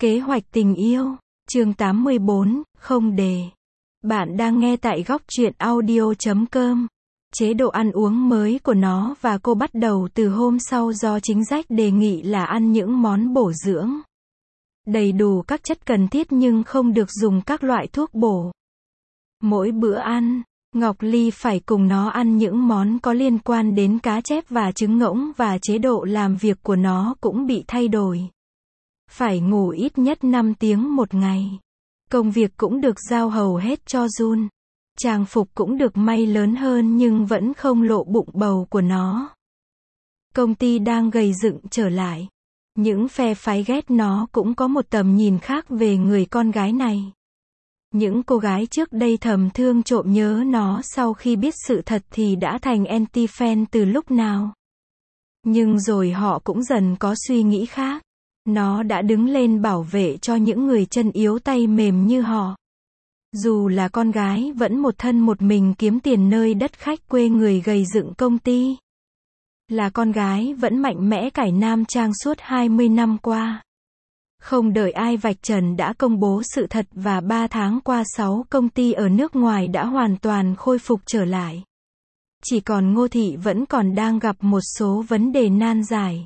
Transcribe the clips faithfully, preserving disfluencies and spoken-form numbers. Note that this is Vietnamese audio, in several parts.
Kế hoạch tình yêu, chương tám mươi bốn, không đề. Bạn đang nghe tại góc truyện audio chấm com. Chế độ ăn uống mới của nó và cô bắt đầu từ hôm sau do chính sách đề nghị là ăn những món bổ dưỡng. Đầy đủ các chất cần thiết nhưng không được dùng các loại thuốc bổ. Mỗi bữa ăn, Ngọc Ly phải cùng nó ăn những món có liên quan đến cá chép và trứng ngỗng và chế độ làm việc của nó cũng bị thay đổi. Phải ngủ ít nhất năm tiếng một ngày. Công việc cũng được giao hầu hết cho Jun. Trang phục cũng được may lớn hơn nhưng vẫn không lộ bụng bầu của nó. Công ty đang gầy dựng trở lại. Những phe phái ghét nó cũng có một tầm nhìn khác về người con gái này. Những cô gái trước đây thầm thương trộm nhớ nó sau khi biết sự thật thì đã thành anti-fan từ lúc nào. Nhưng rồi họ cũng dần có suy nghĩ khác. Nó đã đứng lên bảo vệ cho những người chân yếu tay mềm như họ. Dù là con gái vẫn một thân một mình kiếm tiền nơi đất khách quê người gầy dựng công ty. Là con gái vẫn mạnh mẽ cải nam trang suốt hai mươi năm qua. Không đợi ai vạch trần đã công bố sự thật và ba tháng qua sáu công ty ở nước ngoài đã hoàn toàn khôi phục trở lại. Chỉ còn Ngô Thị vẫn còn đang gặp một số vấn đề nan giải.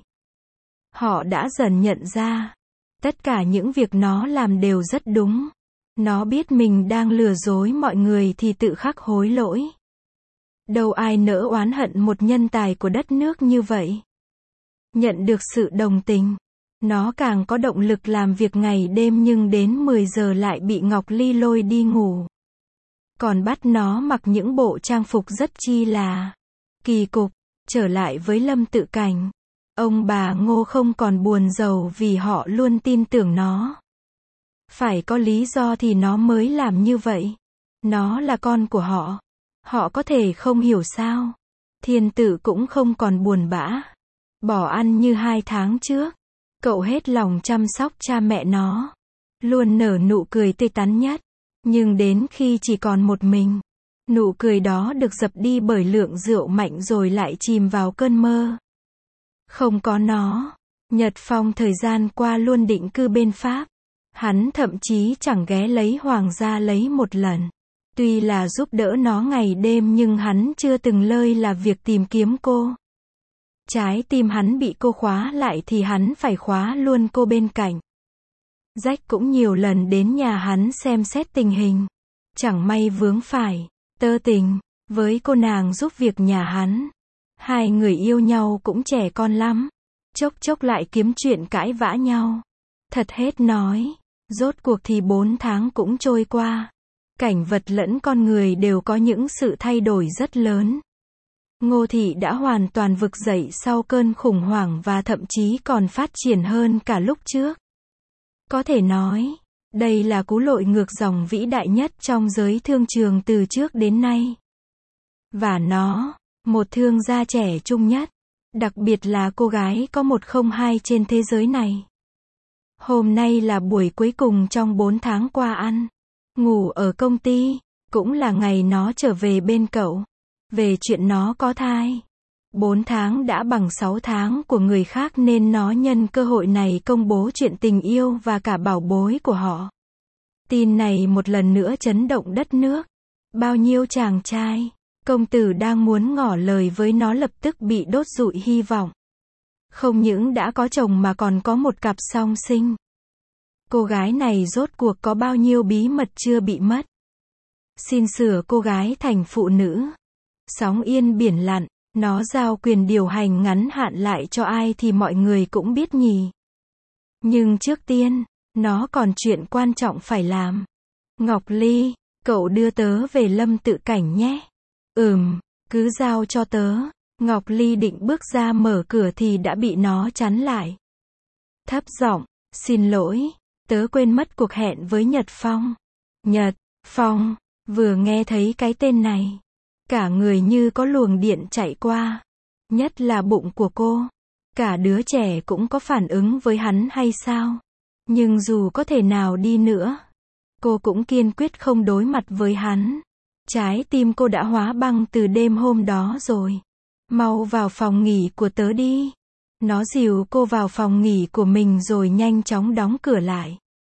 Họ đã dần nhận ra, tất cả những việc nó làm đều rất đúng. Nó biết mình đang lừa dối mọi người thì tự khắc hối lỗi. Đâu ai nỡ oán hận một nhân tài của đất nước như vậy. Nhận được sự đồng tình, nó càng có động lực làm việc ngày đêm nhưng đến mười giờ lại bị Ngọc Ly lôi đi ngủ. Còn bắt nó mặc những bộ trang phục rất chi là kỳ cục, trở lại với Lâm Tự Cảnh. Ông bà Ngô không còn buồn rầu vì họ luôn tin tưởng nó. Phải có lý do thì nó mới làm như vậy. Nó là con của họ. Họ có thể không hiểu sao. Thiên Tử cũng không còn buồn bã. Bỏ ăn như hai tháng trước. Cậu hết lòng chăm sóc cha mẹ nó. Luôn nở nụ cười tươi tắn nhất. Nhưng đến khi chỉ còn một mình, nụ cười đó được dập đi bởi lượng rượu mạnh rồi lại chìm vào cơn mơ. Không có nó, Nhật Phong thời gian qua luôn định cư bên Pháp. Hắn thậm chí chẳng ghé lấy Hoàng gia lấy một lần. Tuy là giúp đỡ nó ngày đêm nhưng hắn chưa từng lơi là việc tìm kiếm cô. Trái tim hắn bị cô khóa lại thì hắn phải khóa luôn cô bên cạnh. Jack cũng nhiều lần đến nhà hắn xem xét tình hình. Chẳng may vướng phải tơ tình với cô nàng giúp việc nhà hắn. Hai người yêu nhau cũng trẻ con lắm. Chốc chốc lại kiếm chuyện cãi vã nhau. Thật hết nói. Rốt cuộc thì bốn tháng cũng trôi qua. Cảnh vật lẫn con người đều có những sự thay đổi rất lớn. Ngô Thị đã hoàn toàn vực dậy sau cơn khủng hoảng và thậm chí còn phát triển hơn cả lúc trước. Có thể nói, đây là cú lội ngược dòng vĩ đại nhất trong giới thương trường từ trước đến nay. Và nó, một thương gia trẻ trung nhất, đặc biệt là cô gái có một không hai trên thế giới này. Hôm nay là buổi cuối cùng trong bốn tháng qua ăn, ngủ ở công ty, cũng là ngày nó trở về bên cậu. Về chuyện nó có thai. Bốn tháng đã bằng sáu tháng của người khác nên nó nhân cơ hội này công bố chuyện tình yêu và cả bảo bối của họ. Tin này một lần nữa chấn động đất nước. Bao nhiêu chàng trai, công tử đang muốn ngỏ lời với nó lập tức bị đốt rụi hy vọng. Không những đã có chồng mà còn có một cặp song sinh. Cô gái này rốt cuộc có bao nhiêu bí mật chưa bị mất. Xin sửa cô gái thành phụ nữ. Sóng yên biển lặng, nó giao quyền điều hành ngắn hạn lại cho ai thì mọi người cũng biết nhỉ. Nhưng trước tiên, nó còn chuyện quan trọng phải làm. Ngọc Ly, cậu đưa tớ về Lâm Tự Cảnh nhé. Ừm, cứ giao cho tớ. Ngọc Ly định bước ra mở cửa thì đã bị nó chắn lại. Thấp giọng, xin lỗi, tớ quên mất cuộc hẹn với Nhật Phong. Nhật Phong, vừa nghe thấy cái tên này. Cả người như có luồng điện chạy qua. Nhất là bụng của cô. Cả đứa trẻ cũng có phản ứng với hắn hay sao? Nhưng dù có thể nào đi nữa, cô cũng kiên quyết không đối mặt với hắn. Trái tim cô đã hóa băng từ đêm hôm đó rồi. Mau vào phòng nghỉ của tớ đi. Nó dìu cô vào phòng nghỉ của mình rồi nhanh chóng đóng cửa lại.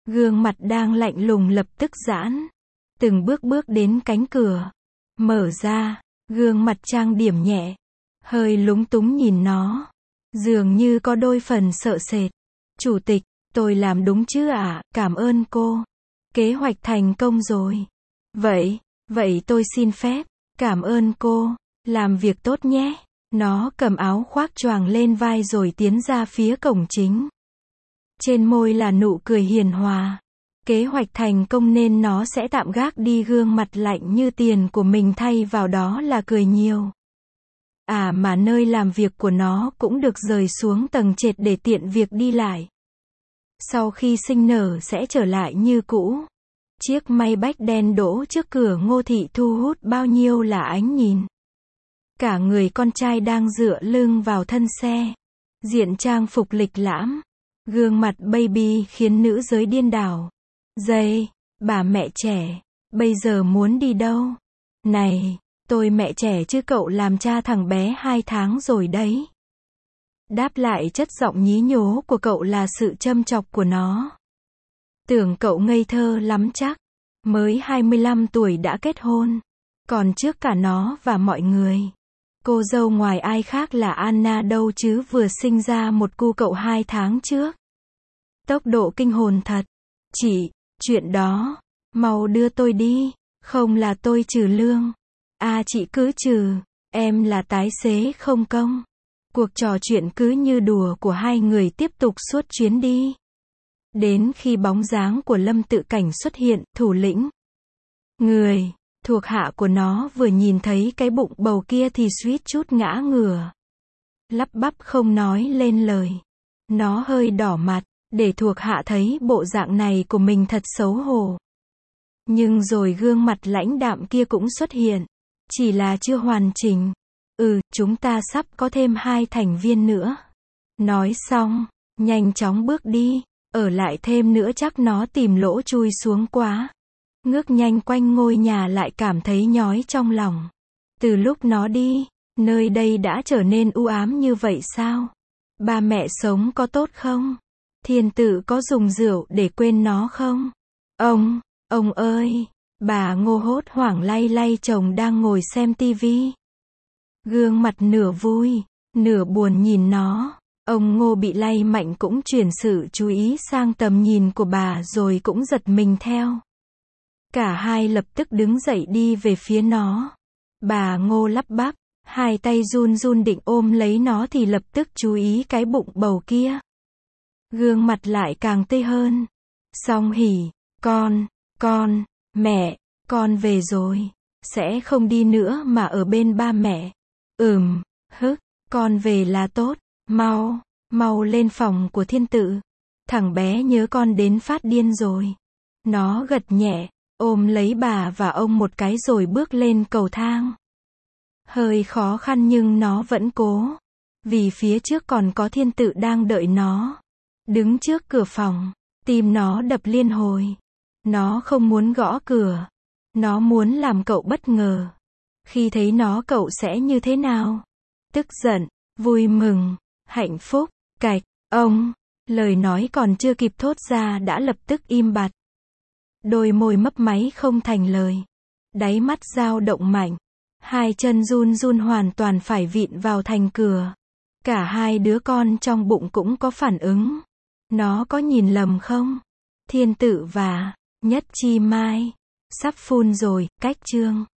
Gương mặt đang lạnh lùng lập tức giãn. Từng bước bước đến cánh cửa. Mở ra, gương mặt trang điểm nhẹ. Hơi lúng túng nhìn nó. Dường như có đôi phần sợ sệt. Chủ tịch, tôi làm đúng chứ ạ, à? Cảm ơn cô. Kế hoạch thành công rồi. Vậy, vậy tôi xin phép. Cảm ơn cô. Làm việc tốt nhé. Nó cầm áo khoác choàng lên vai rồi tiến ra phía cổng chính. Trên môi là nụ cười hiền hòa. Kế hoạch thành công nên nó sẽ tạm gác đi gương mặt lạnh như tiền của mình thay vào đó là cười nhiều. À mà nơi làm việc của nó cũng được rời xuống tầng trệt để tiện việc đi lại. Sau khi sinh nở sẽ trở lại như cũ. Chiếc Maybach đen đỗ trước cửa Ngô Thị thu hút bao nhiêu là ánh nhìn. Cả người con trai đang dựa lưng vào thân xe. Diện trang phục lịch lãm. Gương mặt baby khiến nữ giới điên đảo. Dây, bà mẹ trẻ, bây giờ muốn đi đâu? Này, tôi mẹ trẻ chứ cậu làm cha thằng bé hai tháng rồi đấy. Đáp lại chất giọng nhí nhố của cậu là sự châm chọc của nó. Tưởng cậu ngây thơ lắm chắc. Mới hai mươi lăm tuổi đã kết hôn. Còn trước cả nó và mọi người. Cô dâu ngoài ai khác là Anna đâu chứ vừa sinh ra một cu cậu hai tháng trước. Tốc độ kinh hồn thật. Chị, chuyện đó, mau đưa tôi đi, không là tôi trừ lương. À chị cứ trừ, em là tái xế không công. Cuộc trò chuyện cứ như đùa của hai người tiếp tục suốt chuyến đi. Đến khi bóng dáng của Lâm Tự Cảnh xuất hiện, thủ lĩnh. Người, thuộc hạ của nó vừa nhìn thấy cái bụng bầu kia thì suýt chút ngã ngửa. Lắp bắp không nói lên lời. Nó hơi đỏ mặt, để thuộc hạ thấy bộ dạng này của mình thật xấu hổ. Nhưng rồi gương mặt lãnh đạm kia cũng xuất hiện. Chỉ là chưa hoàn chỉnh. Ừ, chúng ta sắp có thêm hai thành viên nữa. Nói xong, nhanh chóng bước đi. Ở lại thêm nữa chắc nó tìm lỗ chui xuống quá. Ngước nhanh quanh ngôi nhà lại cảm thấy nhói trong lòng. Từ lúc nó đi, nơi đây đã trở nên u ám như vậy sao? Ba mẹ sống có tốt không? Thiên Tự có dùng rượu để quên nó không? Ông, ông ơi! Bà Ngô hốt hoảng lay lay chồng đang ngồi xem tivi. Gương mặt nửa vui, nửa buồn nhìn nó. Ông Ngô bị lay mạnh cũng chuyển sự chú ý sang tầm nhìn của bà rồi cũng giật mình theo. Cả hai lập tức đứng dậy đi về phía nó. Bà Ngô lắp bắp, hai tay run run định ôm lấy nó thì lập tức chú ý cái bụng bầu kia. Gương mặt lại càng tê hơn. Song hỉ, con, con, mẹ, con về rồi. Sẽ không đi nữa mà ở bên ba mẹ. Ừm, hức, con về là tốt. Mau, mau lên phòng của Thiên Tự. Thằng bé nhớ con đến phát điên rồi. Nó gật nhẹ, ôm lấy bà và ông một cái rồi bước lên cầu thang. Hơi khó khăn nhưng nó vẫn cố. Vì phía trước còn có Thiên Tự đang đợi nó. Đứng trước cửa phòng, tim nó đập liên hồi. Nó không muốn gõ cửa. Nó muốn làm cậu bất ngờ. Khi thấy nó cậu sẽ như thế nào? Tức giận, vui mừng, hạnh phúc, cạch, ông. Lời nói còn chưa kịp thốt ra đã lập tức im bặt. Đôi môi mấp máy không thành lời. Đáy mắt dao động mạnh. Hai chân run run hoàn toàn phải vịn vào thành cửa. Cả hai đứa con trong bụng cũng có phản ứng. Nó có nhìn lầm không? Thiên Tự và Nhất Chi Mai. Sắp phun rồi, cách chương.